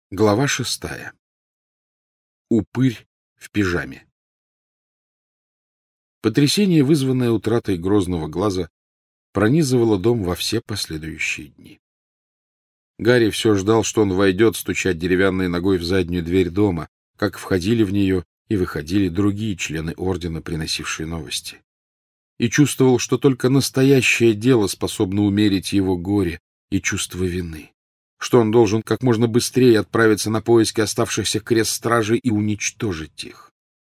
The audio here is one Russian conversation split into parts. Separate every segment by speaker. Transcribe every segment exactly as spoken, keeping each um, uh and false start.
Speaker 1: Глава шестая. Упырь в пижаме. Потрясение, вызванное утратой грозного глаза, пронизывало дом во все последующие дни. Гарри все ждал, что он войдет, стучать деревянной ногой в заднюю дверь дома, как входили в нее и выходили другие члены ордена, приносившие новости. И чувствовал, что только настоящее дело способно умерить его горе и чувство вины, что он должен как можно быстрее отправиться на поиски оставшихся крест-стражей и уничтожить их.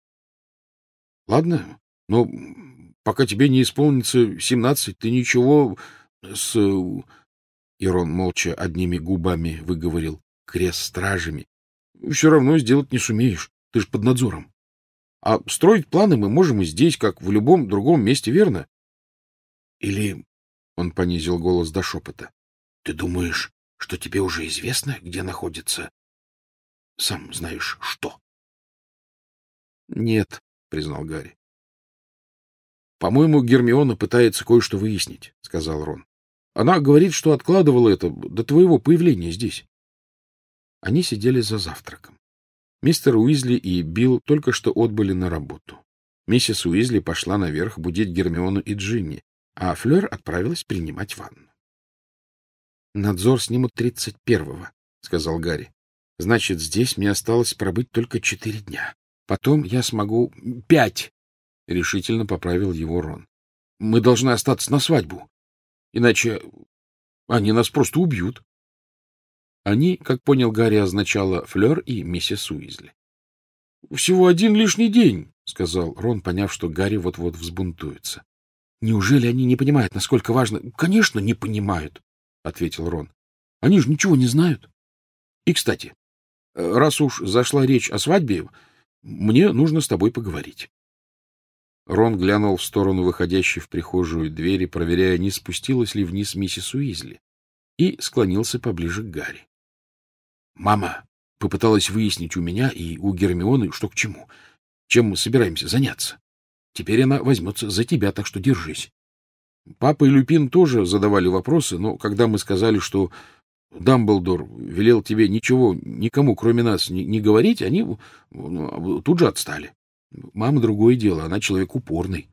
Speaker 1: — Ладно, но пока тебе не исполнится семнадцать, ты ничего с... И Рон молча одними губами выговорил «крест-стражами». Все равно сделать не сумеешь, ты же под надзором. А строить планы мы можем и здесь, как в любом другом месте, верно? Или, — он понизил голос до шепота, — ты думаешь, что тебе уже известно, где находится, сам знаешь, что? — Нет, — признал Гарри. — По-моему, Гермиона пытается кое-что выяснить, — сказал Рон. Она говорит, что откладывала это до твоего появления здесь. Они сидели за завтраком. Мистер Уизли и Билл только что отбыли на работу. Миссис Уизли пошла наверх будить Гермиону и Джинни, а Флёр отправилась принимать ванну. — Надзор снимут тридцать первого, — сказал Гарри. — Значит, здесь мне осталось пробыть только четыре дня. Потом я смогу... — Пять! — решительно поправил его Рон. — Мы должны остаться на свадьбу. Иначе они нас просто убьют. Они, как понял Гарри, означало Флёр и миссис Уизли. — Всего один лишний день, — сказал Рон, поняв, что Гарри вот-вот взбунтуется. — Неужели они не понимают, насколько важно? — Конечно, не понимают, — ответил Рон. — Они же ничего не знают. И, кстати, раз уж зашла речь о свадьбе, мне нужно с тобой поговорить. Рон глянул в сторону выходящей в прихожую двери, проверяя, не спустилась ли вниз миссис Уизли, и склонился поближе к Гарри. — Мама попыталась выяснить у меня и у Гермионы, что к чему, чем мы собираемся заняться. Теперь она возьмется за тебя, так что держись. Папа и Люпин тоже задавали вопросы, но когда мы сказали, что Дамблдор велел тебе ничего никому, кроме нас, не, не говорить, они ну, тут же отстали. Мама — другое дело, она человек упорный.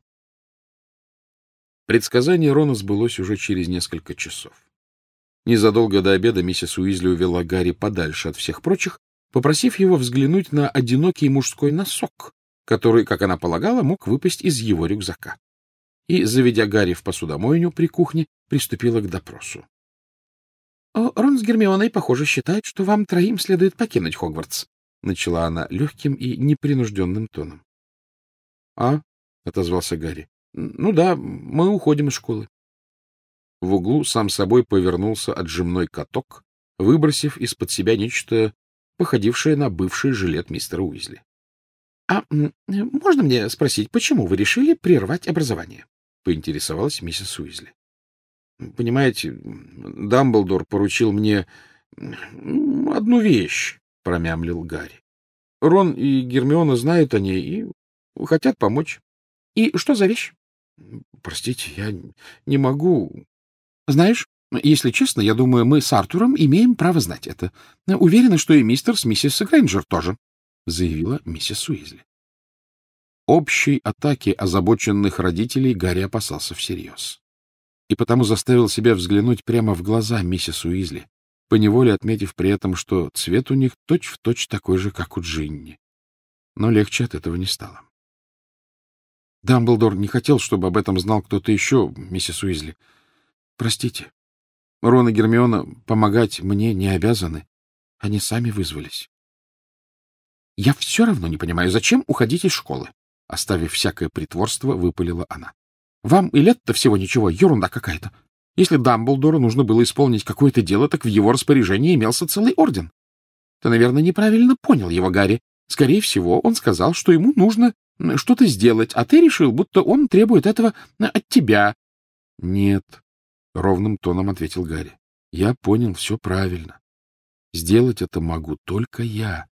Speaker 1: Предсказание Рона сбылось уже через несколько часов. Незадолго до обеда миссис Уизли увела Гарри подальше от всех прочих, попросив его взглянуть на одинокий мужской носок, который, как она полагала, мог выпасть из его рюкзака. И, заведя Гарри в посудомойню при кухне, приступила к допросу. — Рон с Гермионой, похоже, считают, что вам троим следует покинуть Хогвартс, — начала она легким и непринужденным тоном. — А? — отозвался Гарри. — Ну да, мы уходим из школы. В углу сам собой повернулся отжимной каток, выбросив из-под себя нечто, походившее на бывший жилет мистера Уизли. — А можно мне спросить, почему вы решили прервать образование? — поинтересовалась миссис Уизли. — Понимаете, Дамблдор поручил мне одну вещь, — промямлил Гарри. — Рон и Гермиона знают о ней и хотят помочь. — И что за вещь? — Простите, я не могу... — Знаешь, если честно, я думаю, мы с Артуром имеем право знать это. Уверена, что и мистер с миссис Грейнджер тоже, — заявила миссис Уизли. Общей атаки озабоченных родителей Гарри опасался всерьез. И потому заставил себя взглянуть прямо в глаза миссис Уизли, поневоле отметив при этом, что цвет у них точь-в-точь такой же, как у Джинни. Но легче от этого не стало. Дамблдор не хотел, чтобы об этом знал кто-то еще, миссис Уизли. Простите. Рон и Гермиона помогать мне не обязаны. Они сами вызвались. Я все равно не понимаю, зачем уходить из школы? Оставив всякое притворство, выпалила она. Вам и лет-то всего ничего, ерунда какая-то. Если Дамблдору нужно было исполнить какое-то дело, так в его распоряжении имелся целый орден. Ты, наверное, неправильно понял его, Гарри. Скорее всего, он сказал, что ему нужно что-то сделать, а ты решил, будто он требует этого от тебя. — Нет, — ровным тоном ответил Гарри. — Я понял все правильно. Сделать это могу только я.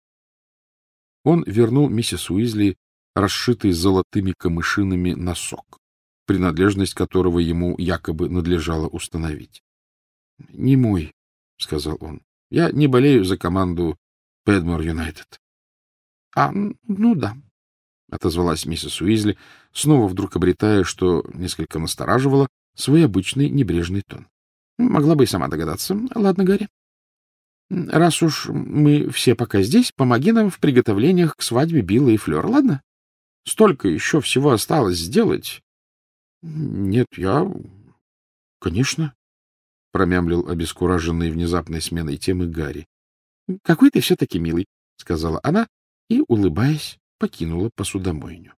Speaker 1: Он вернул миссис Уизли расшитый золотыми камышинами носок, принадлежность которого ему якобы надлежало установить. — Не мой, — сказал он. Я не болею за команду Пэдмор Юнайтед. — А, ну да, — отозвалась миссис Уизли, снова вдруг обретая, что несколько настораживало, свой обычный небрежный тон. — Могла бы и сама догадаться. Ладно, Гарри. Раз уж мы все пока здесь, помоги нам в приготовлениях к свадьбе Билла и Флёр, ладно? Столько еще всего осталось сделать. — Нет, я... Конечно, — промямлил обескураженный внезапной сменой темы Гарри. — Какой ты все-таки милый, — сказала она и, улыбаясь, покинула посудомойню.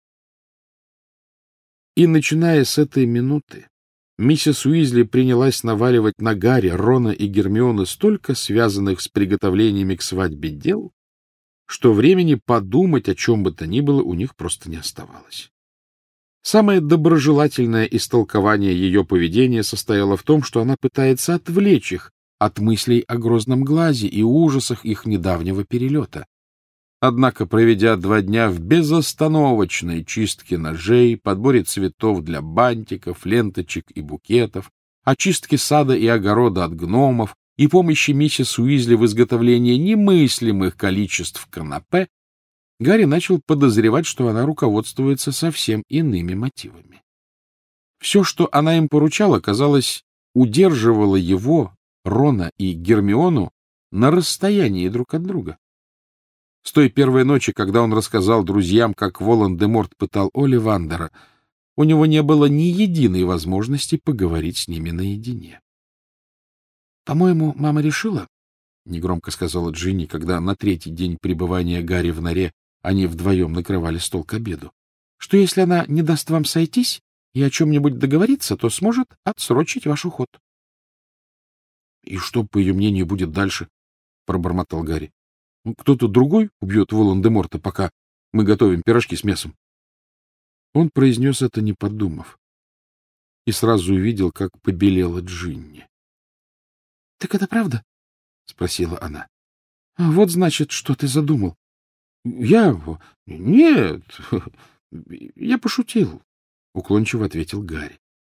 Speaker 1: И, начиная с этой минуты, миссис Уизли принялась наваливать на Гарри, Рона и Гермиону столько связанных с приготовлениями к свадьбе дел, что времени подумать о чем бы то ни было у них просто не оставалось. Самое доброжелательное истолкование ее поведения состояло в том, что она пытается отвлечь их от мыслей о Грозном глазе и ужасах их недавнего перелета. Однако, проведя два дня в безостановочной чистке ножей, подборе цветов для бантиков, ленточек и букетов, очистке сада и огорода от гномов и помощи миссис Уизли в изготовлении немыслимых количеств канапе, Гарри начал подозревать, что она руководствуется совсем иными мотивами. Все, что она им поручала, казалось, удерживало его, Рона и Гермиону на расстоянии друг от друга. С той первой ночи, когда он рассказал друзьям, как Волан-де-Морт пытал Олливандера, у него не было ни единой возможности поговорить с ними наедине. — По-моему, мама решила, — негромко сказала Джинни, когда на третий день пребывания Гарри в норе они вдвоем накрывали стол к обеду, — что если она не даст вам сойтись и о чем-нибудь договориться, то сможет отсрочить ваш уход. — И что, по ее мнению, будет дальше? — пробормотал Гарри. — Кто-то другой убьет Волан-де-Морта, пока мы готовим пирожки с мясом. Он произнес это, не подумав, и сразу увидел, как побелела Джинни. — Так это правда? — спросила она. — Вот, значит, что ты задумал. — Я... Нет, я пошутил, — уклончиво ответил Гарри.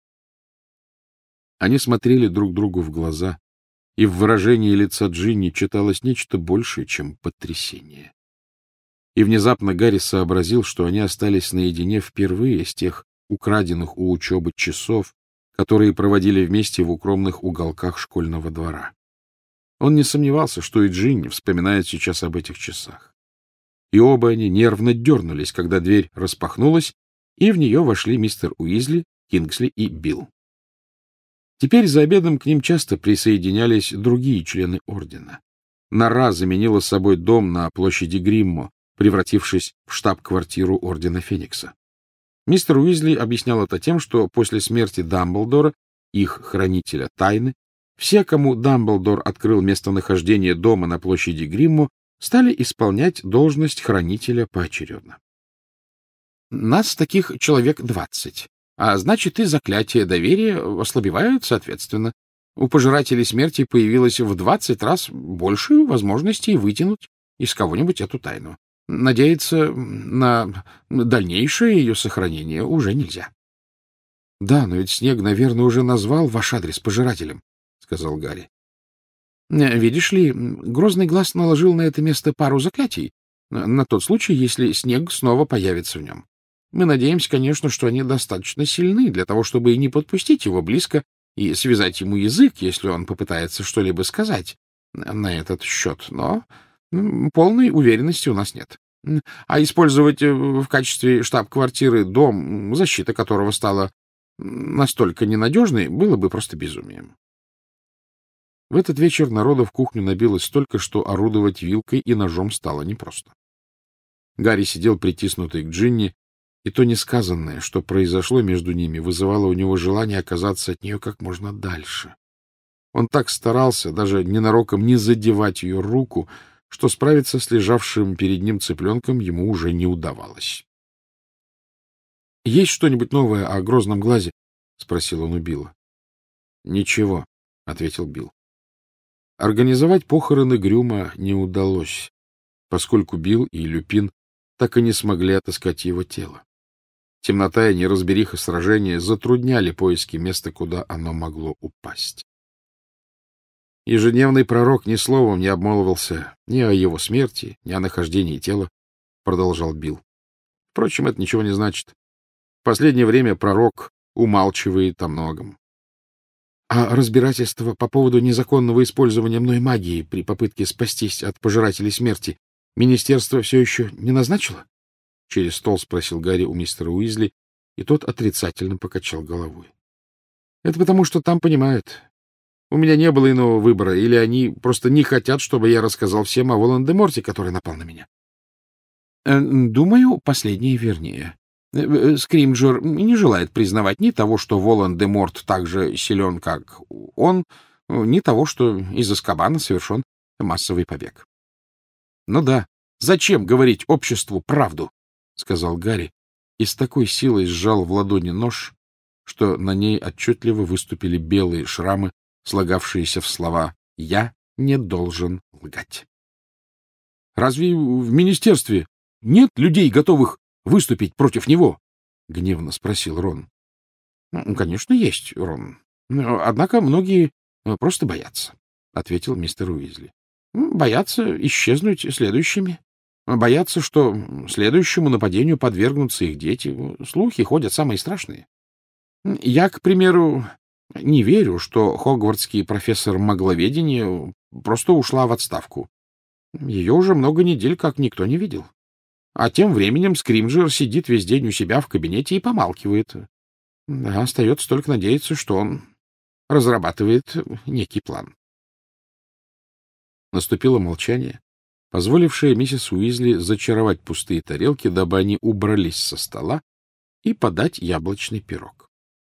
Speaker 1: Они смотрели друг другу в глаза, и в выражении лица Джинни читалось нечто большее, чем потрясение. И внезапно Гарри сообразил, что они остались наедине впервые с тех украденных у учебы часов, которые проводили вместе в укромных уголках школьного двора. Он не сомневался, что и Джинни вспоминает сейчас об этих часах. И оба они нервно дернулись, когда дверь распахнулась, и в нее вошли мистер Уизли, Кингсли и Билл. Теперь за обедом к ним часто присоединялись другие члены ордена. Нора заменила собой дом на площади Гриммо, превратившись в штаб-квартиру ордена Феникса. Мистер Уизли объяснял это тем, что после смерти Дамблдора, их хранителя тайны, все, кому Дамблдор открыл местонахождение дома на площади Гриммо, стали исполнять должность хранителя поочередно. — Нас таких человек двадцать, а значит, и заклятие доверия ослабевают соответственно. У пожирателей смерти появилось в двадцать раз больше возможностей вытянуть из кого-нибудь эту тайну. Надеяться на дальнейшее ее сохранение уже нельзя. — Да, но ведь Снег, наверное, уже назвал ваш адрес пожирателем, — сказал Гарри. — Видишь ли, Грозный глаз наложил на это место пару заклятий, на тот случай, если Снег снова появится в нем. Мы надеемся, конечно, что они достаточно сильны для того, чтобы и не подпустить его близко и связать ему язык, если он попытается что-либо сказать на этот счет, но полной уверенности у нас нет. А использовать в качестве штаб-квартиры дом, защита которого стала настолько ненадежной, было бы просто безумием. В этот вечер народу в кухню набилось столько, что орудовать вилкой и ножом стало непросто. Гарри сидел притиснутый к Джинни, и то несказанное, что произошло между ними, вызывало у него желание оказаться от нее как можно дальше. Он так старался даже ненароком не задевать ее руку, что справиться с лежавшим перед ним цыпленком ему уже не удавалось. — Есть что-нибудь новое о Грозном глазе? — спросил он у Билла. — Ничего, — ответил Билл. Организовать похороны Грюма не удалось, поскольку Билл и Люпин так и не смогли отыскать его тело. Темнота и неразбериха сражения затрудняли поиски места, куда оно могло упасть. Ежедневный пророк ни словом не обмолвился ни о его смерти, ни о нахождении тела, — продолжал Билл. Впрочем, это ничего не значит. В последнее время пророк умалчивает о многом. — А разбирательство по поводу незаконного использования мной магии при попытке спастись от пожирателей смерти министерство все еще не назначило? — через стол спросил Гарри у мистера Уизли, и тот отрицательно покачал головой. — Это потому, что там понимают. У меня не было иного выбора, или они просто не хотят, чтобы я рассказал всем о Волан-де-Морте, который напал на меня. — Думаю, последнее вернее. Скримджер не желает признавать ни того, что Волан-де-Морт так же силен, как он, ни того, что из Азкабана совершен массовый побег. — Ну да, зачем говорить обществу правду? — сказал Гарри, и с такой силой сжал в ладони нож, что на ней отчетливо выступили белые шрамы, слагавшиеся в слова «Я не должен лгать». — Разве в министерстве нет людей, готовых выступить против него? — гневно спросил Рон. — Конечно, есть, Рон. Однако многие просто боятся, — ответил мистер Уизли. — Боятся исчезнуть следующими. Боятся, что следующему нападению подвергнутся их дети. Слухи ходят самые страшные. Я, к примеру, не верю, что хогвартский профессор магловедения просто ушла в отставку. Ее уже много недель как никто не видел. А тем временем Скримджер сидит весь день у себя в кабинете и помалкивает. Да, остается только надеяться, что он разрабатывает некий план. Наступило молчание, позволившее миссис Уизли зачаровать пустые тарелки, дабы они убрались со стола, и подать яблочный пирог.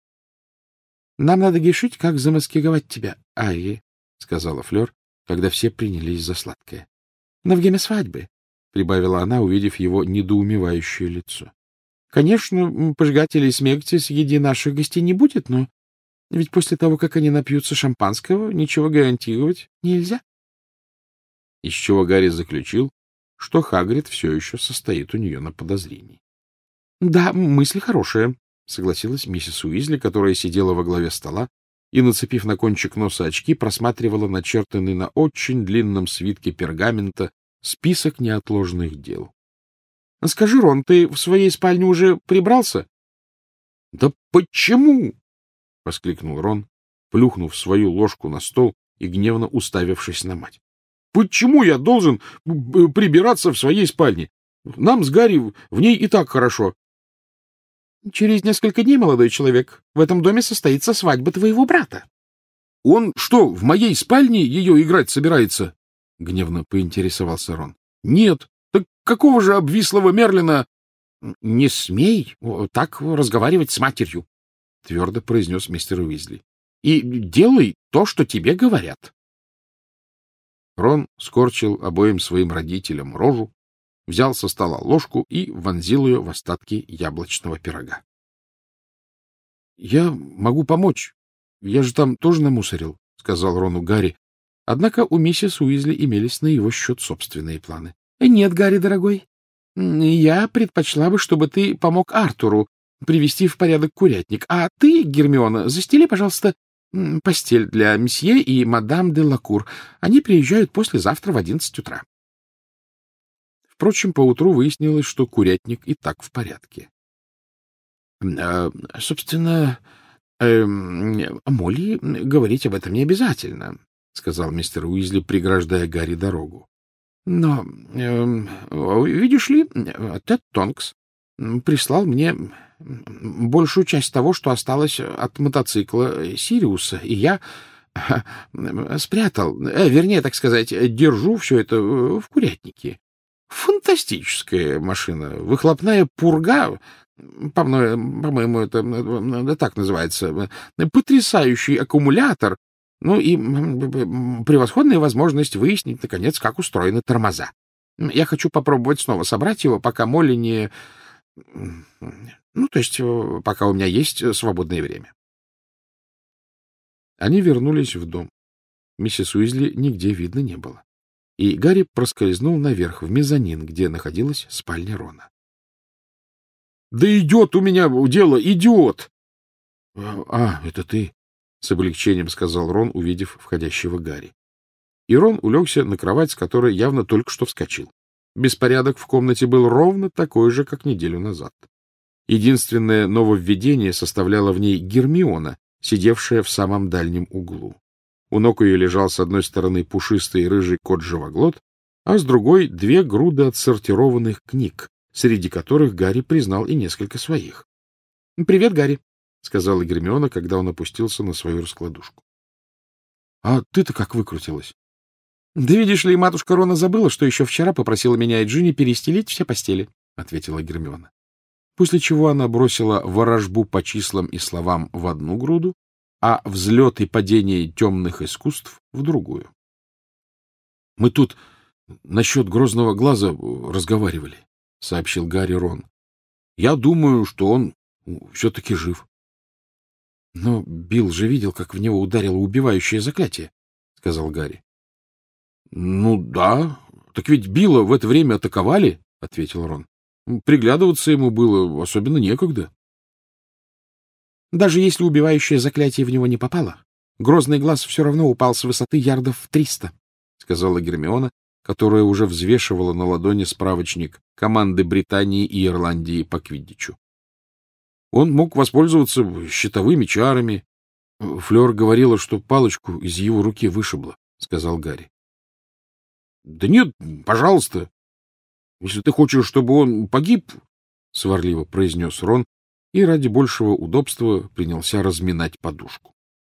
Speaker 1: — Нам надо решить, как замаскировать тебя, Арри, — сказала Флёр, когда все принялись за сладкое. — На время свадьбы, — прибавила она, увидев его недоумевающее лицо. — Конечно, пожигателей смерти среди наших гостей не будет, но ведь после того, как они напьются шампанского, ничего гарантировать нельзя. Из чего Гарри заключил, что Хагрид все еще состоит у нее на подозрении. — Да, мысль хорошая, — согласилась миссис Уизли, которая сидела во главе стола и, нацепив на кончик носа очки, просматривала начертанный на очень длинном свитке пергамента список неотложных дел. — Скажи, Рон, ты в своей спальне уже прибрался? — Да почему? — воскликнул Рон, плюхнув свою ложку на стол и гневно уставившись на мать. — Почему я должен прибираться в своей спальне? Нам с Гарри в ней и так хорошо. — Через несколько дней, молодой человек, в этом доме состоится свадьба твоего брата. — Он что, в моей спальне ее играть собирается? — гневно поинтересовался Рон. — Нет. Так какого же обвислого Мерлина? — Не смей так разговаривать с матерью, — твердо произнес мистер Уизли. — И делай то, что тебе говорят. Рон скорчил обоим своим родителям рожу, взял со стола ложку и вонзил ее в остатки яблочного пирога. — Я могу помочь. Я же там тоже намусорил, — сказал Рону Гарри. Однако у миссис Уизли имелись на его счет собственные планы. — Нет, Гарри, дорогой, я предпочла бы, чтобы ты помог Артуру привести в порядок курятник, а ты, Гермиона, застели, пожалуйста, постель для месье и мадам де Лакур. Они приезжают послезавтра в одиннадцать утра. Впрочем, поутру выяснилось, что курятник и так в порядке. Э, — Собственно, э, Молли говорить об этом не обязательно, — сказал мистер Уизли, преграждая Гарри дорогу. — Но, э, видишь ли, Тед Тонкс прислал мне большую часть того, что осталось от мотоцикла Сириуса, и я спрятал, э, вернее, так сказать, держу все это в курятнике. Фантастическая машина, выхлопная пурга, по-моему, это так называется, потрясающий аккумулятор, ну и превосходная возможность выяснить, наконец, как устроены тормоза. Я хочу попробовать снова собрать его, пока Молли не... Ну, то есть, пока у меня есть свободное время. Они вернулись в дом. Миссис Уизли нигде видно не было. И Гарри проскользнул наверх, в мезонин, где находилась спальня Рона. — Да идет у меня дело, идет! — А, это ты, — с облегчением сказал Рон, увидев входящего Гарри. и Рон улегся на кровать, с которой явно только что вскочил. Беспорядок в комнате был ровно такой же, как неделю назад. Единственное нововведение составляло в ней Гермиона, сидевшая в самом дальнем углу. У ног ее лежал с одной стороны пушистый рыжий кот-живоглот, а с другой — две груды отсортированных книг, среди которых Гарри признал и несколько своих. — Привет, Гарри, — сказала Гермиона, когда он опустился на свою раскладушку. — А ты-то как выкрутилась? — Да видишь ли, матушка Рона забыла, что еще вчера попросила меня и Джинни перестелить все постели, — ответила Гермиона. После чего она бросила ворожбу по числам и словам в одну груду, а взлет и падение темных искусств в другую. — Мы тут насчет грозного глаза разговаривали, — сообщил Гарри Рон. — Я думаю, что он все-таки жив. — Но Билл же видел, как в него ударило убивающее заклятие, — сказал Гарри. — Ну да, так ведь Билла в это время атаковали, — ответил Рон. — Приглядываться ему было особенно некогда. — Даже если убивающее заклятие в него не попало, грозный глаз все равно упал с высоты ярдов в триста, — сказала Гермиона, которая уже взвешивала на ладони справочник команды Британии и Ирландии по квиддичу. Он мог воспользоваться щитовыми чарами. Флёр говорила, что палочку из его руки вышибло, — сказал Гарри. — Да нет, пожалуйста. Если ты хочешь, чтобы он погиб, — сварливо произнес Рон, и ради большего удобства принялся разминать подушку.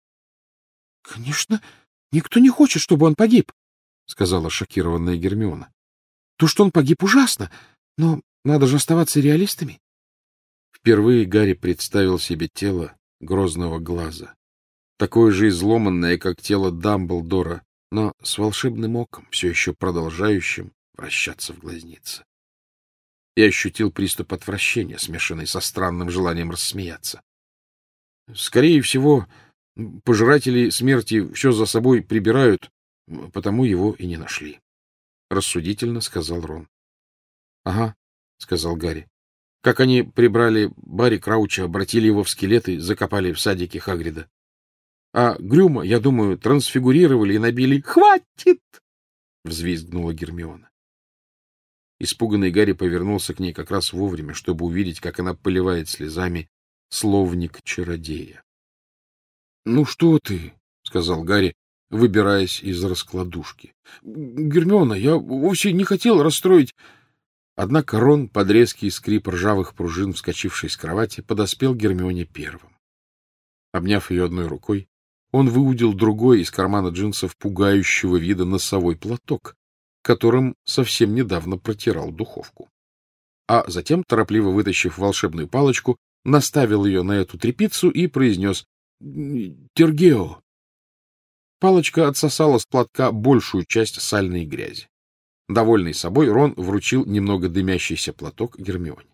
Speaker 1: — Конечно, никто не хочет, чтобы он погиб, — сказала шокированная Гермиона. — То, что он погиб, ужасно, но надо же оставаться реалистами. Впервые Гарри представил себе тело грозного глаза, такое же изломанное, как тело Дамблдора, но с волшебным оком, все еще продолжающим вращаться в глазнице. И ощутил приступ отвращения, смешанный со странным желанием рассмеяться. Скорее всего, пожиратели смерти все за собой прибирают, потому его и не нашли. Рассудительно сказал Рон. — Ага, — сказал Гарри. — Как они прибрали Барри Крауча, обратили его в скелет и закопали в садике Хагрида. А Грюма, я думаю, трансфигурировали и набили... — Хватит! — взвизгнула Гермиона. Испуганный Гарри повернулся к ней как раз вовремя, чтобы увидеть, как она поливает слезами словник чародея. — Ну что ты, — сказал Гарри, выбираясь из раскладушки. — Гермиона, я вовсе не хотел расстроить... Однако Рон, под резкий скрип ржавых пружин, вскочивший с кровати, подоспел Гермионе первым. Обняв ее одной рукой, он выудил другой из кармана джинсов пугающего вида носовой платок, которым совсем недавно протирал духовку. А затем, торопливо вытащив волшебную палочку, наставил ее на эту тряпицу и произнес «Тергео». Палочка отсосала с платка большую часть сальной грязи. Довольный собой, Рон вручил немного дымящийся платок Гермионе.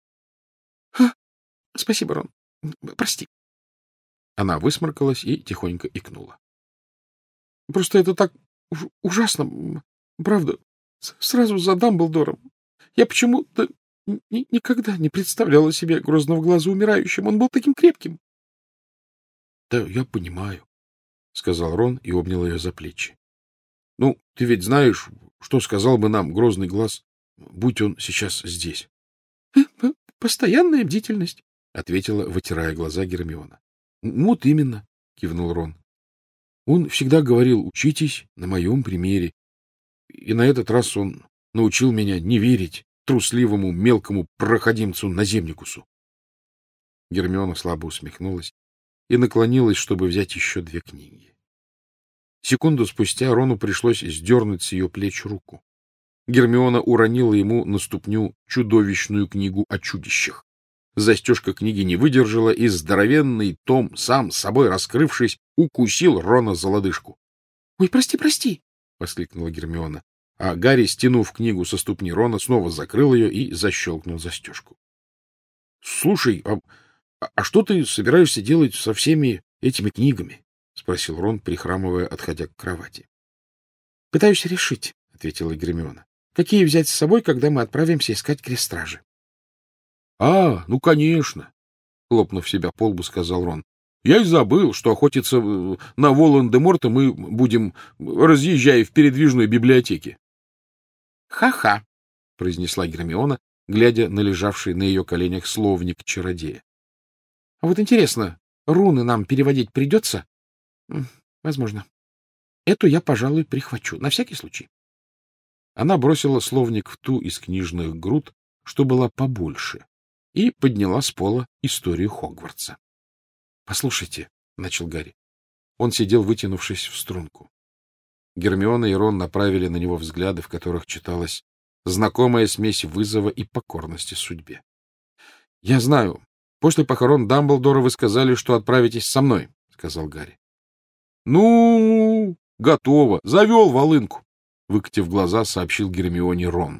Speaker 1: — Спасибо, Рон. Прости. Она высморкалась и тихонько икнула. — Просто это так ужасно, правда, сразу за Дамблдором. Я почему-то ни никогда не представляла себе грозного глаза умирающим. Он был таким крепким. — Да, я понимаю, — сказал Рон и обнял ее за плечи. — Ну, ты ведь знаешь, что сказал бы нам грозный глаз, будь он сейчас здесь? — Постоянная бдительность, — ответила, вытирая глаза Гермиона. — Вот именно, — кивнул Рон. Он всегда говорил: учитесь на моем примере. И на этот раз он научил меня не верить трусливому мелкому проходимцу-наземникусу. Гермиона слабо усмехнулась и наклонилась, чтобы взять еще две книги. Секунду спустя Рону пришлось сдернуть с ее плеч руку. Гермиона уронила ему на ступню чудовищную книгу о чудищах. Застежка книги не выдержала, и здоровенный том, сам собой раскрывшись, укусил Рона за лодыжку. — Ой, прости, прости! — воскликнула Гермиона. А Гарри, стянув книгу со ступни Рона, снова закрыл ее и защелкнул застежку. — Слушай, а, а что ты собираешься делать со всеми этими книгами? — спросил Рон, прихрамывая, отходя к кровати. — Пытаюсь решить, — ответила Гермиона. — Какие взять с собой, когда мы отправимся искать крестражи? — А, ну, конечно, — хлопнув себя по лбу, сказал Рон. Я и забыл, что охотиться на Волан-де-Морта мы будем, разъезжая в передвижной библиотеке. «Ха — Ха-ха, — произнесла Гермиона, глядя на лежавший на ее коленях словник чародея. — А вот интересно, руны нам переводить придется? — Возможно. Эту я, пожалуй, прихвачу, на всякий случай. Она бросила словник в ту из книжных груд, что была побольше, и подняла с пола историю Хогвартса. — Послушайте, — начал Гарри. Он сидел, вытянувшись в струнку. Гермиона и Рон направили на него взгляды, в которых читалась знакомая смесь вызова и покорности судьбе. — Я знаю. После похорон Дамблдора вы сказали, что отправитесь со мной, — сказал Гарри. — Ну, готово. Завел волынку, — выкатив глаза, сообщил Гермионе Рон.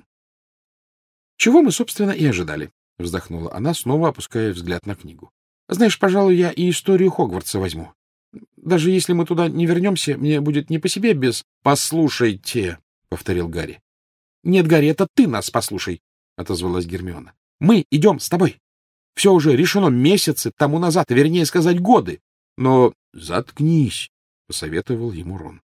Speaker 1: — Чего мы, собственно, и ожидали, — вздохнула она, снова опуская взгляд на книгу. — Знаешь, пожалуй, я и историю Хогвартса возьму. Даже если мы туда не вернемся, мне будет не по себе без... — Послушайте, — повторил Гарри. — Нет, Гарри, это ты нас послушай, — отозвалась Гермиона. — Мы идем с тобой. Все уже решено месяцы тому назад, вернее сказать, годы. Но заткнись, — посоветовал ему Рон.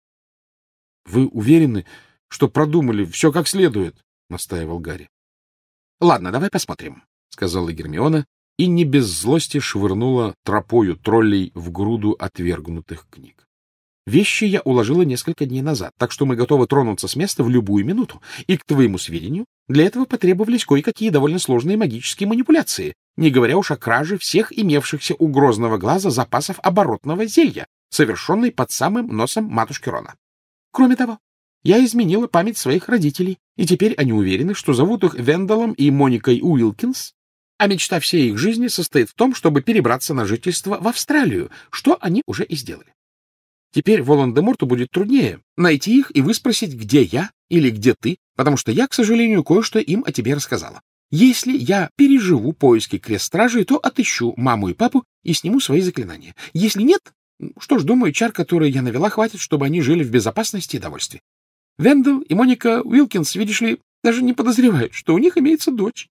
Speaker 1: — Вы уверены, что продумали все как следует? — настаивал Гарри. — Ладно, давай посмотрим, — сказала Гермиона и не без злости швырнула тропою троллей в груду отвергнутых книг. Вещи я уложила несколько дней назад, так что мы готовы тронуться с места в любую минуту. И, к твоему сведению, для этого потребовались кое-какие довольно сложные магические манипуляции, не говоря уж о краже всех имевшихся у Грозного глаза запасов оборотного зелья, совершенной под самым носом матушки Рона. Кроме того, я изменила память своих родителей, и теперь они уверены, что зовут их Вендалом и Моникой Уилкинс, а мечта всей их жизни состоит в том, чтобы перебраться на жительство в Австралию, что они уже и сделали. Теперь Волан-де-Морту будет труднее найти их и выспросить, где я или где ты, потому что я, к сожалению, кое-что им о тебе рассказала. Если я переживу поиски крест-стражей, то отыщу маму и папу и сниму свои заклинания. Если нет, что ж, думаю, чар, которые я навела, хватит, чтобы они жили в безопасности и довольстве. Вендел и Моника Уилкинс, видишь ли, даже не подозревают, что у них имеется дочь.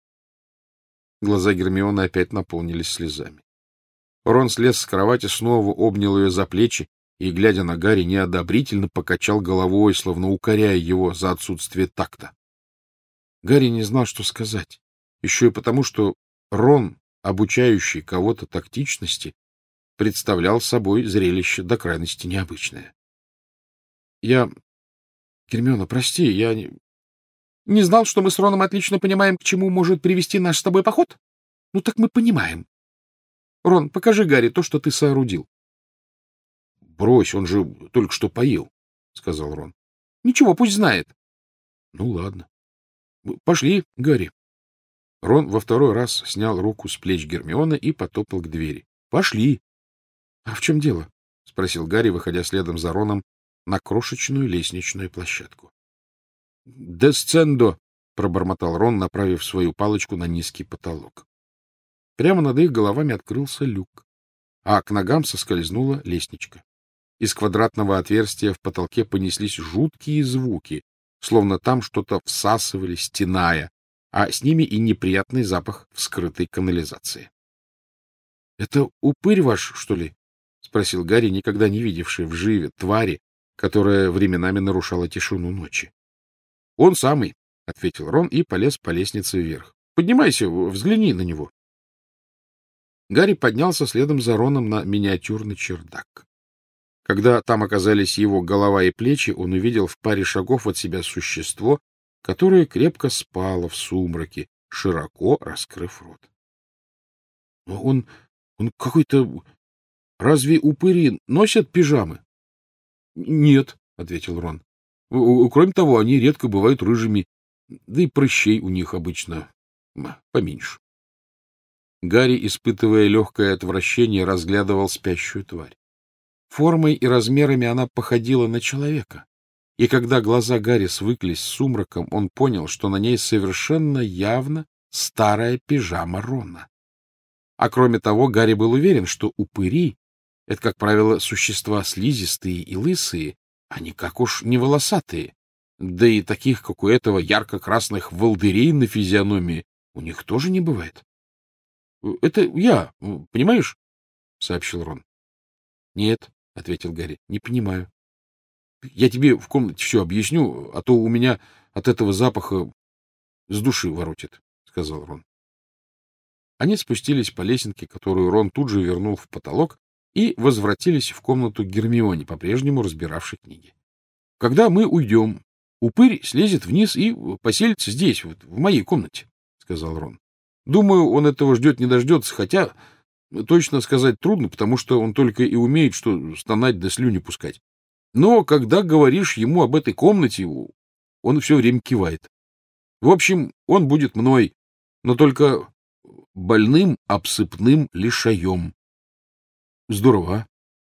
Speaker 1: Глаза Гермионы опять наполнились слезами. Рон слез с кровати, снова обнял ее за плечи и, глядя на Гарри, неодобрительно покачал головой, словно укоряя его за отсутствие такта. Гарри не знал, что сказать, еще и потому, что Рон, обучающий кого-то тактичности, представлял собой зрелище до крайности необычное. — Я... Гермиона, прости, я не... Не знал, что мы с Роном отлично понимаем, к чему может привести наш с тобой поход? Ну так мы понимаем. Рон, покажи Гарри то, что ты соорудил. — Брось, он же только что поел, — сказал Рон. — Ничего, пусть знает. — Ну, ладно. — Пошли, Гарри. Рон во второй раз снял руку с плеч Гермионы и потопал к двери. — Пошли. — А в чем дело? — спросил Гарри, выходя следом за Роном на крошечную лестничную площадку. — Десцендо! — пробормотал Рон, направив свою палочку на низкий потолок. Прямо над их головами открылся люк, а к ногам соскользнула лестничка. Из квадратного отверстия в потолке понеслись жуткие звуки, словно там что-то всасывали, стеная, а с ними и неприятный запах вскрытой канализации. — Это упырь ваш, что ли? — спросил Гарри, никогда не видевший в живе твари, которая временами нарушала тишину ночи. — Он самый, — ответил Рон и полез по лестнице вверх. — Поднимайся, взгляни на него. Гарри поднялся следом за Роном на миниатюрный чердак. Когда там оказались его голова и плечи, он увидел в паре шагов от себя существо, которое крепко спало в сумраке, широко раскрыв рот. — Он, он какой-то... Разве упыри носят пижамы? — Нет, — ответил Рон. — Кроме того, они редко бывают рыжими, да и прыщей у них обычно поменьше. Гарри, испытывая легкое отвращение, разглядывал спящую тварь. Формой и размерами она походила на человека, и когда глаза Гарри свыклись с сумраком, он понял, что на ней совершенно явно старая пижама Рона. А кроме того, Гарри был уверен, что упыри — это, как правило, существа слизистые и лысые, а никак уж не волосатые, да и таких, как у этого, ярко-красных волдырей на физиономии у них тоже не бывает. — Это я, понимаешь? — сообщил Рон. — Нет, — ответил Гарри, — не понимаю. — Я тебе в комнате все объясню, а то у меня от этого запаха с души воротит, — сказал Рон. Они спустились по лесенке, которую Рон тут же вернул в потолок, и возвратились в комнату Гермионе, по-прежнему разбиравшей книги. — Когда мы уйдем, упырь слезет вниз и поселится здесь, вот, в моей комнате, — сказал Рон. — Думаю, он этого ждет не дождется, хотя точно сказать трудно, потому что он только и умеет, что стонать да слюни пускать. Но когда говоришь ему об этой комнате, он все время кивает. В общем, он будет мной, но только больным обсыпным лишаем. Здорово.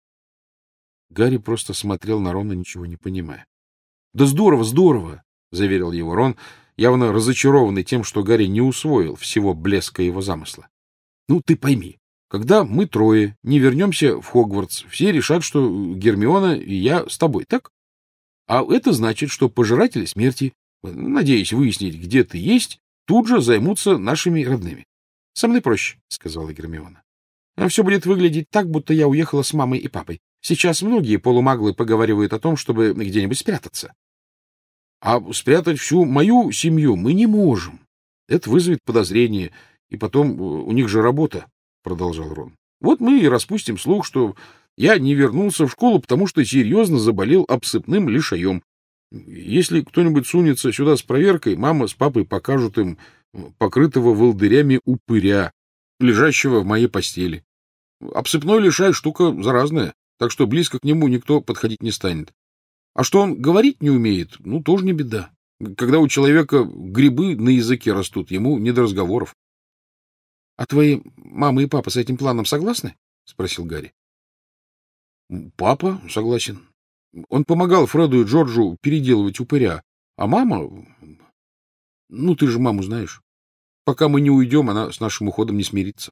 Speaker 1: Гарри просто смотрел на Рона, ничего не понимая. — Да здорово, здорово, — заверил его Рон, явно разочарованный тем, что Гарри не усвоил всего блеска его замысла. — Ну, ты пойми, когда мы трое не вернемся в Хогвартс, все решат, что Гермиона и я с тобой, так? А это значит, что пожиратели смерти, надеясь выяснить, где ты есть, тут же займутся нашими родными. — Со мной проще, — сказала Гермиона. — Все будет выглядеть так, будто я уехала с мамой и папой. Сейчас многие полумаглы поговаривают о том, чтобы где-нибудь спрятаться. — А спрятать всю мою семью мы не можем. Это вызовет подозрение, и потом у них же работа, — продолжал Рон. — Вот мы и распустим слух, что я не вернулся в школу, потому что серьезно заболел обсыпным лишаем. Если кто-нибудь сунется сюда с проверкой, мама с папой покажут им покрытого волдырями упыря, лежащего в моей постели. Обсыпной лишай — штука заразная, так что близко к нему никто подходить не станет. А что он говорить не умеет, ну, тоже не беда. Когда у человека грибы на языке растут, ему не до разговоров. — А твои мама и папа с этим планом согласны? — спросил Гарри. — Папа согласен. Он помогал Фреду и Джорджу переделывать упыря. А мама... Ну, ты же маму знаешь. Пока мы не уйдем, она с нашим уходом не смирится.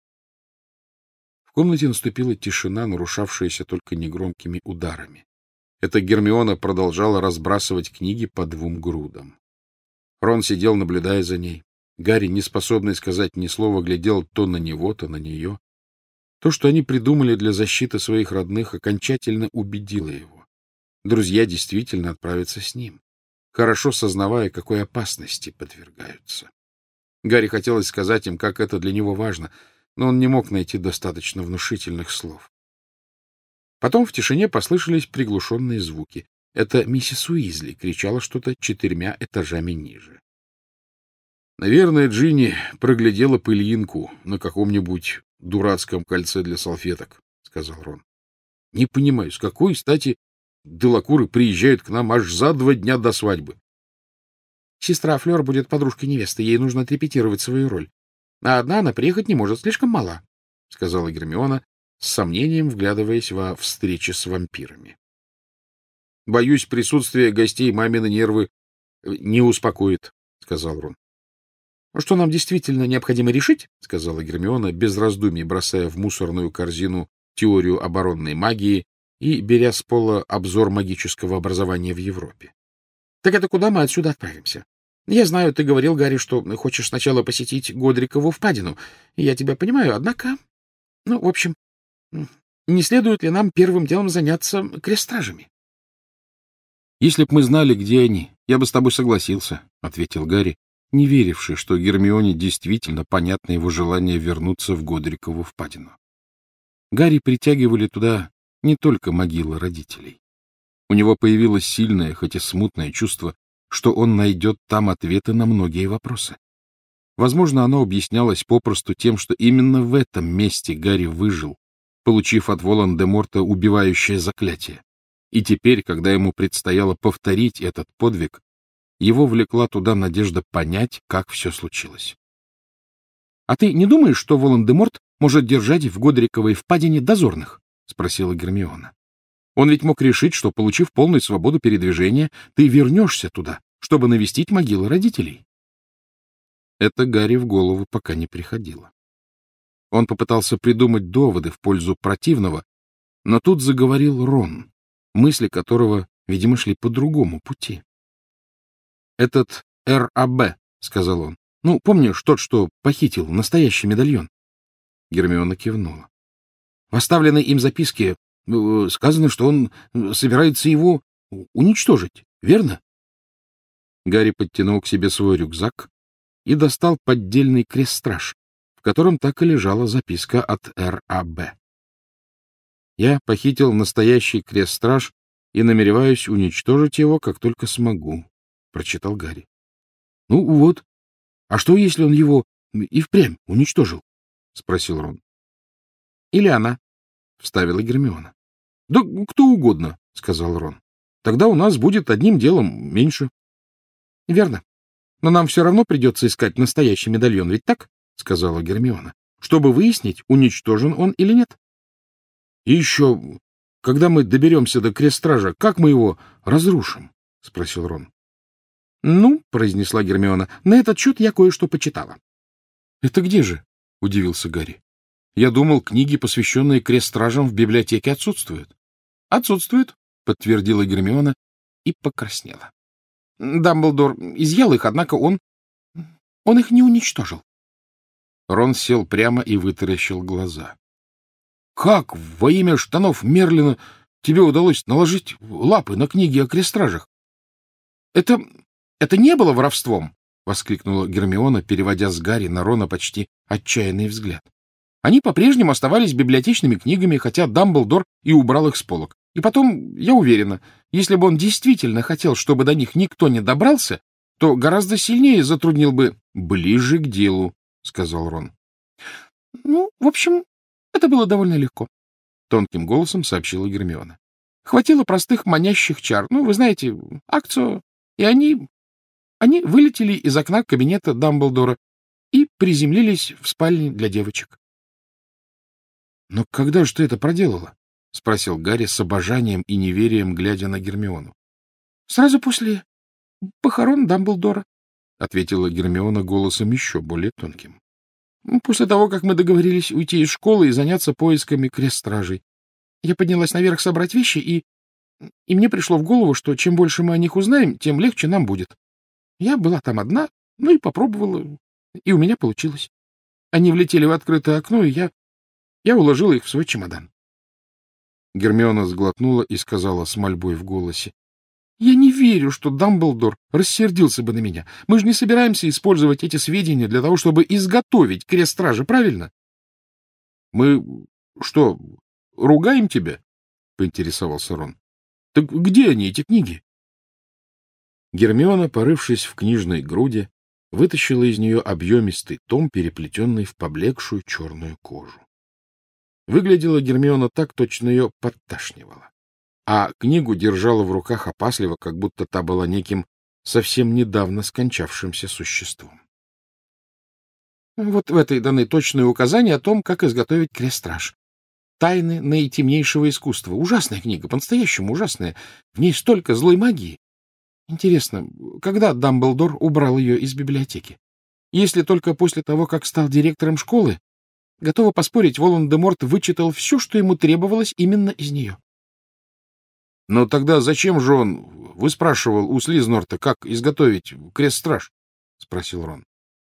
Speaker 1: В комнате наступила тишина, нарушавшаяся только негромкими ударами. Эта Гермиона продолжала разбрасывать книги по двум грудам. Рон сидел, наблюдая за ней. Гарри, неспособный сказать ни слова, глядел то на него, то на нее. То, что они придумали для защиты своих родных, окончательно убедило его. Друзья действительно отправятся с ним, хорошо сознавая, какой опасности подвергаются. Гарри хотелось сказать им, как это для него важно, но он не мог найти достаточно внушительных слов. Потом в тишине послышались приглушенные звуки. Это миссис Уизли кричала что-то четырьмя этажами ниже. — Наверное, Джинни проглядела пылинку на каком-нибудь дурацком кольце для салфеток, — сказал Рон. — Не понимаю, с какой стати Делакуры приезжают к нам аж за два дня до свадьбы. — Сестра Флёр будет подружкой невесты, ей нужно отрепетировать свою роль. А одна она приехать не может, слишком мала, — сказала Гермиона, с сомнением вглядываясь во встречи с вампирами. — Боюсь, присутствие гостей мамины нервы не успокоит, — сказал Рон. — Что нам действительно необходимо решить, — сказала Гермиона, без раздумий бросая в мусорную корзину теорию оборонной магии и беря с пола обзор магического образования в Европе. — Так это куда мы отсюда отправимся? Я знаю, ты говорил, Гарри, что хочешь сначала посетить Годрикову впадину. Я тебя понимаю, однако... Ну, в общем, не следует ли нам первым делом заняться крестражами? — Если б мы знали, где они, я бы с тобой согласился, — ответил Гарри, не веривший, что Гермионе действительно понятно его желание вернуться в Годрикову впадину. Гарри притягивали туда не только могилы родителей. У него появилось сильное, хоть и смутное чувство, что он найдет там ответы на многие вопросы. Возможно, оно объяснялось попросту тем, что именно в этом месте Гарри выжил, получив от Волан-де-Морта убивающее заклятие. И теперь, когда ему предстояло повторить этот подвиг, его влекла туда надежда понять, как все случилось. — А ты не думаешь, что Волан-де-Морт может держать в Годриковой впадине дозорных? — спросила Гермиона. — Он ведь мог решить, что, получив полную свободу передвижения, ты вернешься туда, чтобы навестить могилы родителей. Это Гарри в голову пока не приходило. Он попытался придумать доводы в пользу противного, но тут заговорил Рон, мысли которого, видимо, шли по другому пути. — Этот эр а бэ, — сказал он. — Ну, помнишь, тот, что похитил настоящий медальон? Гермиона кивнула. В оставленной им записке э, сказано, что он собирается его уничтожить, верно? Гарри подтянул к себе свой рюкзак и достал поддельный крест-страж, в котором так и лежала записка от эр а бэ. «Я похитил настоящий крест-страж и намереваюсь уничтожить его, как только смогу», — прочитал Гарри. — Ну вот. А что, если он его и впрямь уничтожил? — спросил Рон. — Или она, — вставила Гермиона. — Да кто угодно, — сказал Рон. — Тогда у нас будет одним делом меньше. — Верно. Но нам все равно придется искать настоящий медальон, ведь так? — сказала Гермиона. — Чтобы выяснить, уничтожен он или нет. — И еще, когда мы доберемся до крест-стража, как мы его разрушим? — спросил Рон. — Ну, — произнесла Гермиона, — на этот счет я кое-что почитала. — Это где же? — удивился Гарри. — Я думал, книги, посвященные крест-стражам, в библиотеке отсутствуют. — Отсутствуют, — подтвердила Гермиона и покраснела. Дамблдор изъял их, однако он... он их не уничтожил. Рон сел прямо и вытаращил глаза. — Как во имя штанов Мерлина тебе удалось наложить лапы на книги о крест-стражах? — Это... это не было воровством! — воскликнула Гермиона, переводя с Гарри на Рона почти отчаянный взгляд. Они по-прежнему оставались библиотечными книгами, хотя Дамблдор и убрал их с полок. И потом, я уверена, если бы он действительно хотел, чтобы до них никто не добрался, то гораздо сильнее затруднил бы... — Ближе к делу, — сказал Рон. — Ну, в общем, это было довольно легко, — тонким голосом сообщила Гермиона. Хватило простых манящих чар. Ну, вы знаете, акцию, и они... Они вылетели из окна кабинета Дамблдора и приземлились в спальне для девочек. — Но когда же ты это проделала? — спросил Гарри с обожанием и неверием, глядя на Гермиону. — Сразу после похорон Дамблдора, — ответила Гермиона голосом еще более тонким. — После того, как мы договорились уйти из школы и заняться поисками крест-стражей. Я поднялась наверх собрать вещи, и... и мне пришло в голову, что чем больше мы о них узнаем, тем легче нам будет. Я была там одна, ну и попробовала, и у меня получилось. Они влетели в открытое окно, и я... я уложила их в свой чемодан. Гермиона сглотнула и сказала с мольбой в голосе. — Я не верю, что Дамблдор рассердился бы на меня. Мы же не собираемся использовать эти сведения для того, чтобы изготовить крест-стражи, правильно? — Мы что, ругаем тебя? — поинтересовался Рон. — Так где они, эти книги? Гермиона, порывшись в книжной груди, вытащила из нее объемистый том, переплетенный в поблекшую черную кожу. Выглядела Гермиона так, точно ее подташнивала, а книгу держала в руках опасливо, как будто та была неким совсем недавно скончавшимся существом. Вот в этой даны точные указания о том, как изготовить крест-страж. Тайны наитемнейшего искусства. Ужасная книга, по-настоящему ужасная. В ней столько злой магии. Интересно, когда Дамблдор убрал ее из библиотеки? Если только после того, как стал директором школы, готова поспорить, Волан-де-Морт вычитал все, что ему требовалось именно из нее. — Но тогда зачем же он выспрашивал у Слизнорта, как изготовить крест-страж? — спросил Рон.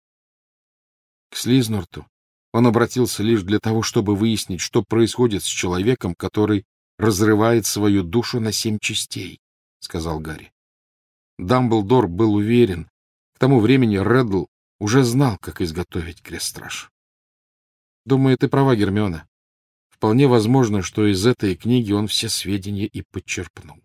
Speaker 1: К Слизнорту он обратился лишь для того, чтобы выяснить, что происходит с человеком, который разрывает свою душу на семь частей, — сказал Гарри. Дамблдор был уверен, к тому времени Реддл уже знал, как изготовить крест-страж. Думаю, ты права, Гермиона. Вполне возможно, что из этой книги он все сведения и подчерпнул.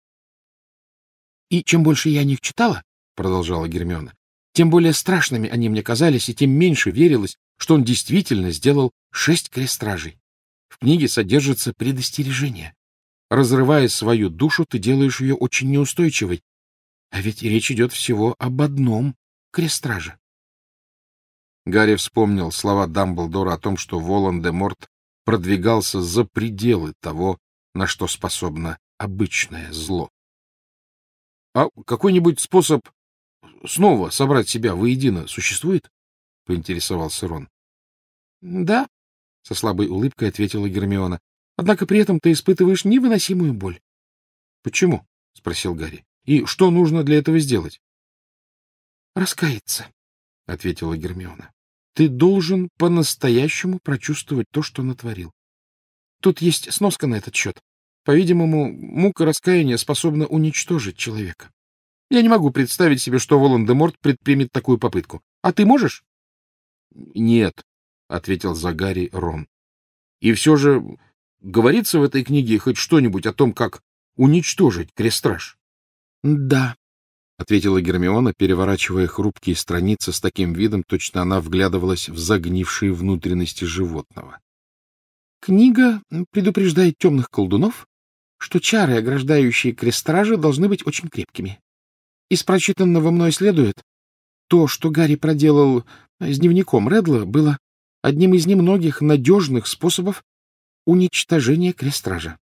Speaker 1: — И чем больше я о них читала, — продолжала Гермиона, — тем более страшными они мне казались, и тем меньше верилось, что он действительно сделал шесть крест-стражей. В книге содержится предостережение. Разрывая свою душу, ты делаешь ее очень неустойчивой. А ведь речь идет всего об одном крест-страже. Гарри вспомнил слова Дамблдора о том, что Волан-де-Морт продвигался за пределы того, на что способно обычное зло. — А какой-нибудь способ снова собрать себя воедино существует? — поинтересовался Рон. — Да, — со слабой улыбкой ответила Гермиона. — Однако при этом ты испытываешь невыносимую боль. — Почему? — спросил Гарри. — И что нужно для этого сделать? — Раскаяться, — ответила Гермиона. — Ты должен по-настоящему прочувствовать то, что натворил. Тут есть сноска на этот счет.
Speaker 2: По-видимому, мука раскаяния способна уничтожить человека. Я не могу представить себе, что Волан-де-Морт предпримет такую попытку. А ты можешь?
Speaker 1: — Нет, — ответил за Гарри Рон. — И все же говорится в этой книге хоть что-нибудь о том, как уничтожить Крестраж?
Speaker 2: — Да,
Speaker 1: — ответила Гермиона, переворачивая хрупкие страницы с таким видом, точно она вглядывалась в загнившие внутренности животного.
Speaker 2: — Книга предупреждает темных колдунов, что чары, ограждающие Крестража, должны быть очень крепкими. Из прочитанного мной следует, то, что Гарри проделал с дневником Редла, было одним из немногих надежных способов уничтожения Крестража.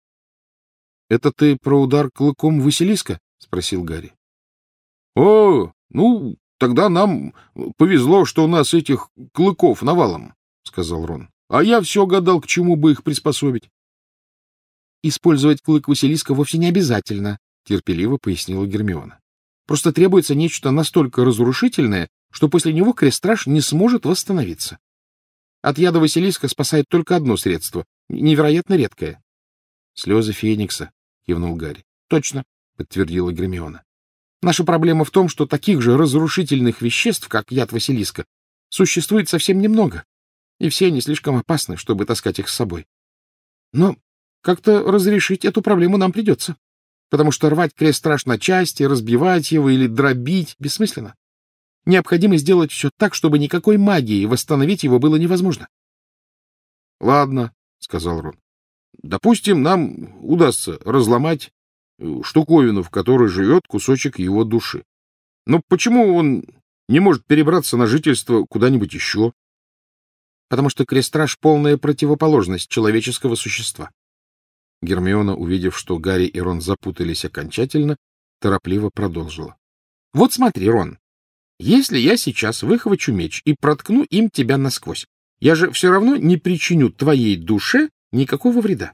Speaker 1: — Это ты про удар клыком Василиска? — спросил Гарри. — О, ну, тогда нам повезло, что у нас этих клыков навалом, — сказал Рон. — А я все гадал, к чему бы их приспособить.
Speaker 2: — Использовать клык Василиска вовсе не обязательно, — терпеливо пояснила Гермиона. — Просто требуется нечто настолько разрушительное, что после него Крестраж не сможет восстановиться. От яда Василиска спасает только одно средство, невероятно редкое. — Слезы Феникса, — кивнул Гарри. — Точно, — подтвердила Гермиона. — Наша проблема в том, что таких же разрушительных веществ, как яд Василиска, существует совсем немного, и все они слишком опасны, чтобы таскать их с собой. Но как-то разрешить эту проблему нам придется, потому что рвать Крестраж на части, разбивать его или дробить бессмысленно. Необходимо сделать все так, чтобы никакой магией восстановить его было невозможно.
Speaker 1: — Ладно, — сказал Рон. — Допустим, нам удастся разломать штуковину, в которой живет кусочек его души. Но почему он не может перебраться на жительство куда-нибудь еще?
Speaker 2: — Потому что Крестраж — полная противоположность человеческого существа.
Speaker 1: Гермиона, увидев, что Гарри и Рон запутались окончательно, торопливо продолжила.
Speaker 2: — Вот смотри, Рон, если я сейчас выхвачу меч и проткну им тебя насквозь, я же все равно не причиню твоей душе никакого вреда.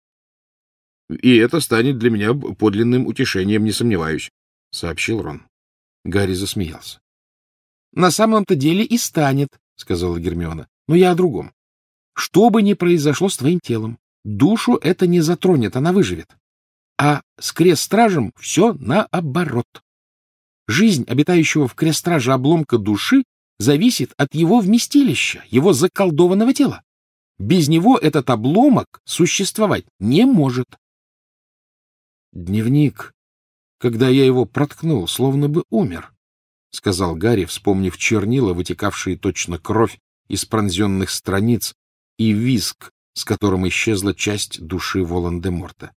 Speaker 1: — И это станет для меня подлинным утешением, не сомневаюсь, — сообщил Рон. Гарри засмеялся.
Speaker 2: — На самом-то деле и станет, — сказала Гермиона, — но я о другом. Что бы ни произошло с твоим телом, душу это не затронет, она выживет. А с Крестражем все наоборот. Жизнь обитающего в Крестраже обломка души зависит от его вместилища, его заколдованного тела. Без него этот обломок существовать не может.
Speaker 1: Дневник, когда я его проткнул, словно бы умер, — сказал Гарри, вспомнив чернила, вытекавшие точно кровь из пронзенных страниц, и визг, с которым исчезла часть души Волан-де-Морта.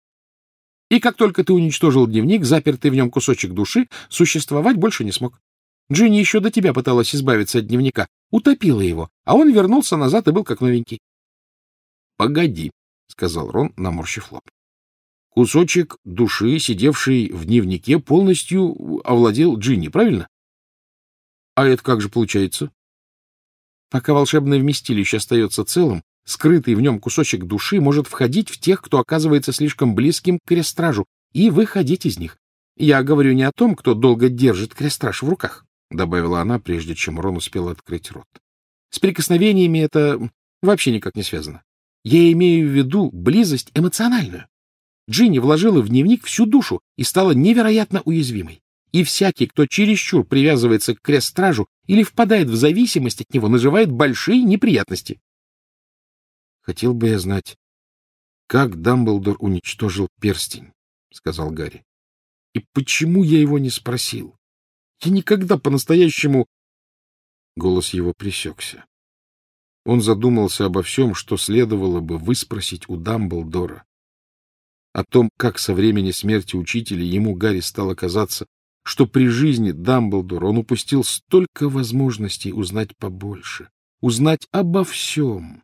Speaker 2: И как только ты уничтожил дневник, запертый в нем кусочек души существовать больше не смог. Джинни еще до тебя пыталась избавиться от дневника, утопила его, а он вернулся назад и был как новенький.
Speaker 1: — Погоди, — сказал Рон, наморщив лоб. Кусочек души, сидевший в дневнике, полностью овладел Джинни, правильно? А это как же получается?
Speaker 2: Пока волшебное вместилище остается целым, скрытый в нем кусочек души может входить в тех, кто оказывается слишком близким к Крестражу, и выходить из них. Я говорю не о том, кто долго держит Крестраж в руках, — добавила она, прежде чем Рон успел открыть рот. С прикосновениями это вообще никак не связано. Я имею в виду близость эмоциональную. Джинни вложила в дневник всю душу и стала невероятно уязвимой. И всякий, кто чересчур привязывается к Крестражу или впадает в зависимость от него, наживает большие неприятности.
Speaker 1: — Хотел бы я знать, как Дамблдор уничтожил перстень, — сказал Гарри. — И почему я его не спросил? Я никогда по-настоящему... Голос его пресекся. Он задумался обо всем, что следовало бы выспросить у Дамблдора. О том, как со времени смерти учителя ему, Гарри, стало казаться, что при жизни Дамблдора он упустил столько возможностей узнать побольше, узнать обо всем.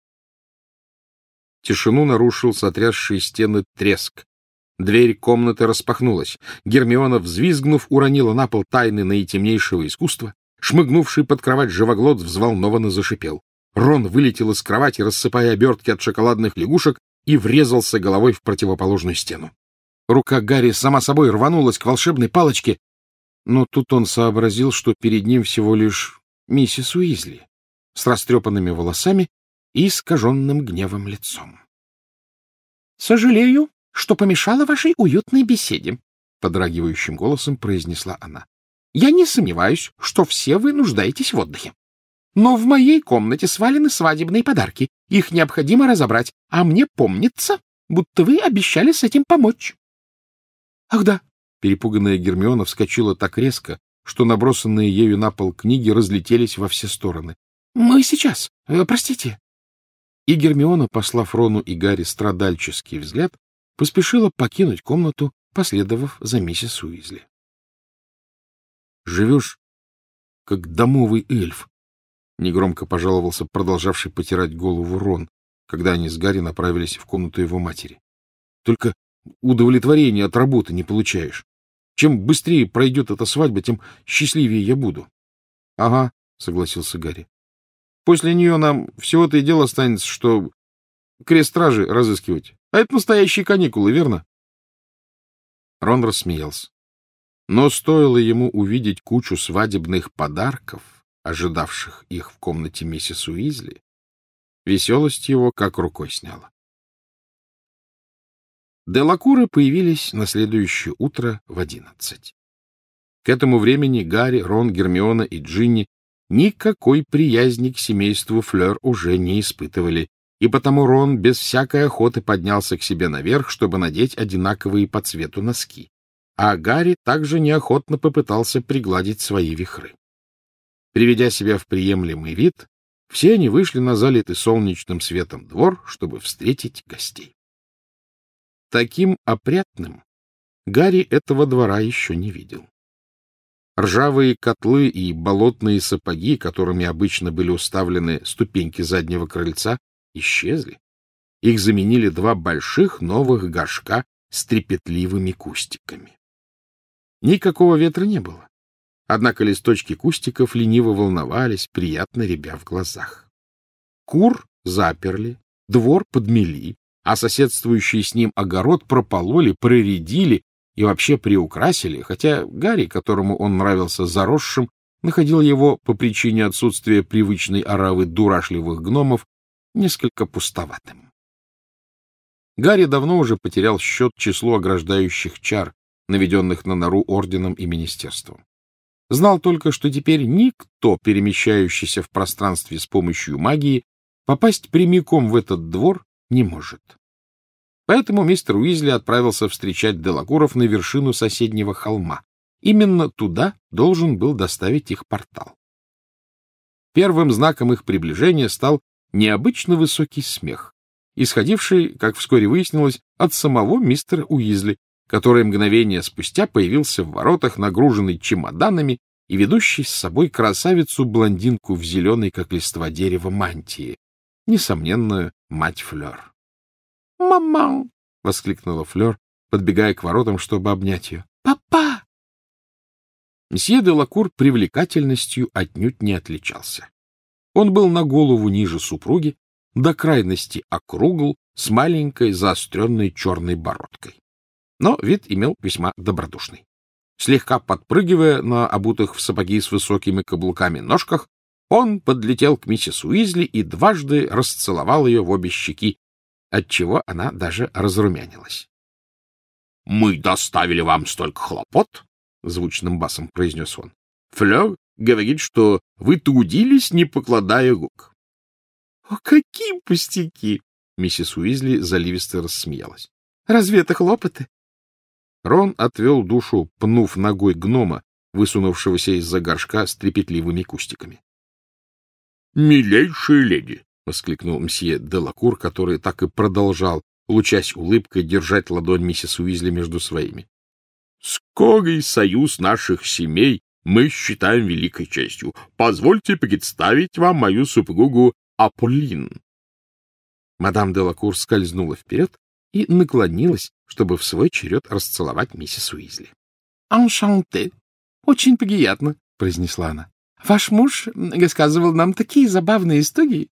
Speaker 1: Тишину нарушил сотрясший стены треск. Дверь комнаты распахнулась. Гермиона, взвизгнув, уронила на пол тайны наитемнейшего искусства. Шмыгнувший под кровать живоглот взволнованно зашипел. Рон вылетел из кровати, рассыпая обертки от шоколадных лягушек, и врезался головой в противоположную стену. Рука Гарри сама собой рванулась к волшебной палочке, но тут он сообразил, что перед ним всего лишь миссис Уизли с растрепанными волосами и искаженным гневом лицом.
Speaker 2: — Сожалею, что помешала вашей уютной беседе, — подрагивающим голосом произнесла она. — Я не сомневаюсь, что все вы нуждаетесь в отдыхе. Но в моей комнате свалены свадебные подарки. Их необходимо разобрать, а мне помнится, будто вы обещали с этим помочь. — Ах да! — перепуганная Гермиона вскочила так резко, что набросанные ею на пол книги разлетелись во все стороны. — Мы сейчас. Э, простите. И Гермиона, послав Рону и Гарри страдальческий взгляд, поспешила покинуть комнату, последовав за миссис Уизли. — Живешь, как домовый эльф, — негромко пожаловался продолжавший потирать голову Рон, когда они с Гарри направились в комнату его матери. — Только удовлетворения от работы не получаешь. Чем быстрее пройдет эта свадьба, тем счастливее я буду. — Ага, — согласился Гарри. — После нее нам всего-то и дело останется, что крест-стражи разыскивать. А это настоящие каникулы, верно? Рон рассмеялся. Но стоило ему увидеть кучу свадебных подарков, ожидавших их в комнате миссис Уизли, веселость его как рукой сняла. Делакуры появились на следующее утро в одиннадцать. К этому времени Гарри, Рон, Гермиона и Джинни никакой приязни к семейству Флёр уже не испытывали, и потому Рон без всякой охоты поднялся к себе наверх, чтобы надеть одинаковые по цвету носки, а Гарри также неохотно попытался пригладить свои вихры. Приведя себя в приемлемый вид, все они вышли на залитый солнечным светом двор, чтобы встретить гостей. Таким опрятным Гарри этого двора еще не видел. Ржавые котлы и болотные сапоги, которыми обычно были уставлены ступеньки заднего крыльца, исчезли. Их заменили два больших новых горшка с трепетливыми кустиками. Никакого ветра не было. Однако листочки кустиков лениво волновались, приятно рябя в глазах. Кур заперли, двор подмели, а соседствующий с ним огород пропололи, проредили и вообще приукрасили, хотя Гарри, которому он нравился заросшим, находил его по причине отсутствия привычной оравы дурашливых гномов несколько пустоватым. Гарри давно уже потерял счет числу ограждающих чар, наведенных на нору орденом и министерством. Знал только, что теперь никто, перемещающийся в пространстве с помощью магии, попасть прямиком в этот двор не может. Поэтому мистер Уизли отправился встречать Делакуров на вершину соседнего холма. Именно туда должен был доставить их портал. Первым знаком их приближения стал необычно высокий смех, исходивший, как вскоре выяснилось, от самого мистера Уизли, который мгновение спустя появился в воротах, нагруженный чемоданами и ведущий с собой красавицу-блондинку в зеленой, как листва дерева, мантии, несомненную мать Флёр. «Мама!» — воскликнула Флёр, подбегая к воротам, чтобы обнять ее. «Папа!» Мсье де Лакур привлекательностью отнюдь не отличался. Он был на голову ниже супруги, до крайности округл, с маленькой заостренной черной бородкой. Но вид имел весьма добродушный. Слегка подпрыгивая на обутых в сапоги с высокими каблуками ножках, он подлетел к миссис Уизли и дважды расцеловал ее в обе щеки, отчего она даже разрумянилась. — Мы доставили вам столько хлопот, — звучным басом произнес он. — Флёр говорит, что вы трудились, не покладая рук. — О, какие пустяки! — миссис Уизли заливисто рассмеялась. — Разве это хлопоты? Рон отвел душу, пнув ногой гнома, высунувшегося из-за горшка с трепетливыми кустиками. — Милейшая леди! — воскликнул мсье де Лакур, который так и продолжал, лучась улыбкой, держать ладонь миссис Уизли между своими. — Скорый союз наших семей мы считаем великой честью. Позвольте представить вам мою супругу Аполлин. Мадам де Лакур скользнула вперед и наклонилась, чтобы в свой черед расцеловать миссис Уизли. — Аншанте! Очень приятно, — произнесла она. — Ваш муж рассказывал нам такие забавные истории.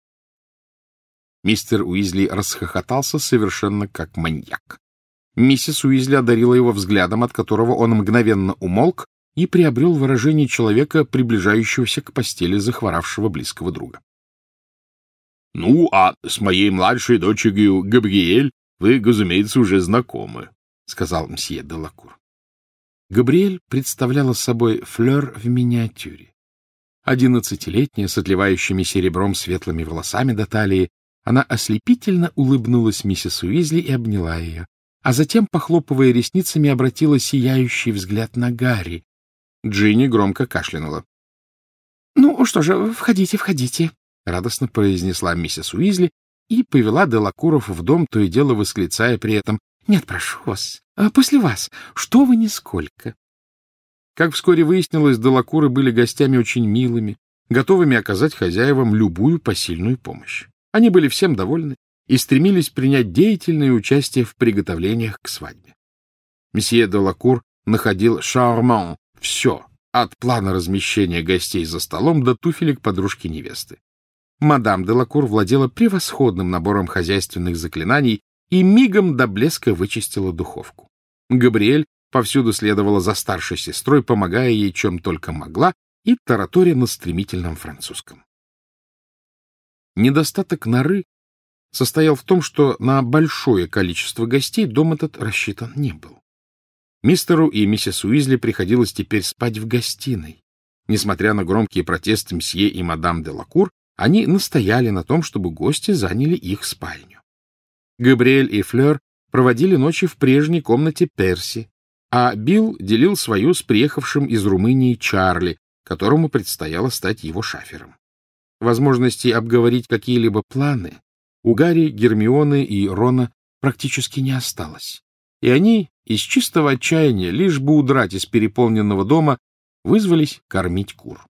Speaker 2: Мистер Уизли расхохотался совершенно как маньяк. Миссис Уизли одарила его взглядом, от которого он мгновенно умолк и приобрел выражение человека, приближающегося к постели захворавшего близкого друга. — Ну, а с моей младшей дочерью Габриэль
Speaker 1: вы, разумеется, уже знакомы, — сказал мсье де Лакур.
Speaker 2: Габриэль представляла собой Флёр в миниатюре. Одиннадцатилетняя, с отливающими серебром светлыми волосами до талии, она ослепительно улыбнулась миссис Уизли и обняла ее, а затем, похлопывая ресницами, обратила сияющий взгляд на Гарри. Джинни громко кашлянула. — Ну что же, входите, входите, — радостно произнесла миссис Уизли и повела де Лакуров в дом, то и дело восклицая при этом: — Нет, прошу вас, а после вас, что вы нисколько. Как вскоре выяснилось, де Лакуры были гостями очень милыми, готовыми оказать хозяевам любую посильную помощь. Они были всем довольны и стремились принять деятельное участие в приготовлениях к свадьбе. Месье де Лакур находил шарман все, от плана размещения гостей за столом до туфелек подружки невесты. Мадам де Лакур владела превосходным набором хозяйственных заклинаний и мигом до блеска вычистила духовку. Габриэль повсюду следовала за старшей сестрой, помогая ей чем только могла, и тараторя на стремительном французском. Недостаток норы состоял в том, что на большое количество гостей дом этот рассчитан не был. Мистеру и миссис Уизли приходилось теперь спать в гостиной. Несмотря на громкие протесты мсье и мадам де Лакур, они настояли на том, чтобы гости заняли их спальню. Габриэль и Флёр проводили ночи в прежней комнате Перси, а Билл делил свою с приехавшим из Румынии Чарли, которому предстояло стать его шафером. Возможности обговорить какие-либо планы у Гарри, Гермионы и Рона практически не осталось, и они из чистого отчаяния, лишь бы удрать из переполненного дома, вызвались кормить кур.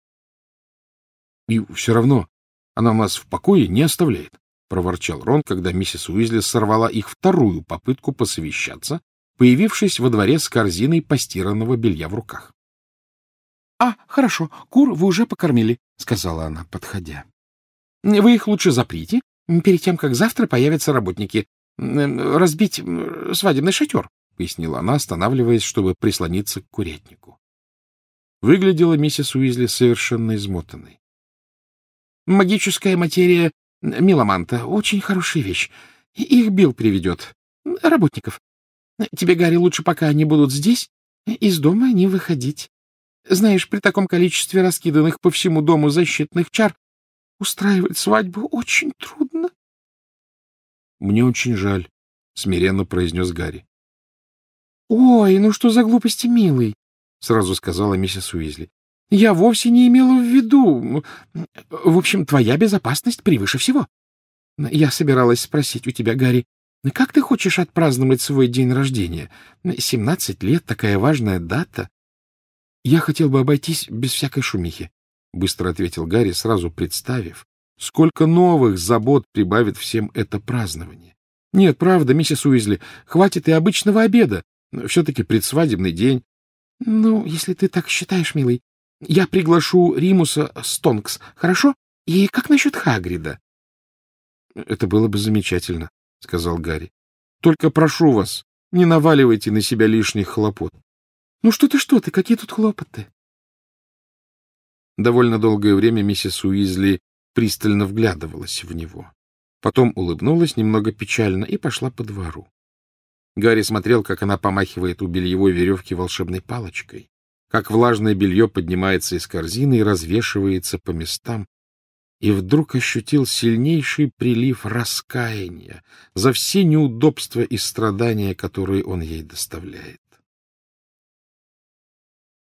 Speaker 2: — И все равно она нас в покое не оставляет, — проворчал Рон, когда миссис Уизли сорвала их вторую попытку посовещаться, появившись во дворе с корзиной постиранного белья в руках. — А, хорошо, кур вы уже покормили, — сказала она, подходя. — Вы их лучше заприте, перед тем, как завтра появятся работники. Разбить свадебный шатер, — пояснила она, останавливаясь, чтобы прислониться к курятнику. Выглядела миссис Уизли совершенно измотанной. — Магическая материя миламанта — очень хорошая вещь. Их Билл приведет. Работников. Тебе, Гарри, лучше, пока они будут здесь, из дома не выходить. Знаешь, при таком количестве раскиданных по всему дому защитных чар устраивать свадьбу очень трудно. — Мне очень жаль, — смиренно произнес Гарри. — Ой, ну что за глупости, милый, — сразу сказала миссис Уизли. — Я вовсе не имела в виду. В общем, твоя безопасность превыше всего. Я собиралась спросить у тебя, Гарри, как ты хочешь отпраздновать свой день рождения? Семнадцать лет — такая важная дата. — Я хотел бы обойтись без всякой шумихи, — быстро ответил Гарри, сразу представив, сколько новых забот прибавит всем это празднование. — Нет, правда, миссис Уизли, хватит и обычного обеда. Все-таки предсвадебный день. — Ну, если ты так считаешь, милый, я приглашу Римуса Стонкс, хорошо? И как насчет Хагрида? — Это было бы замечательно, — сказал Гарри. — Только прошу вас, не наваливайте на себя лишних хлопот. — Ну что ты, что ты, какие тут хлопоты? Довольно долгое время миссис Уизли пристально вглядывалась в него. Потом улыбнулась немного печально и пошла по двору. Гарри смотрел, как она помахивает у бельевой веревки волшебной палочкой, как влажное белье поднимается из корзины и развешивается по местам, и вдруг ощутил сильнейший прилив раскаяния за все неудобства и страдания, которые он ей доставляет.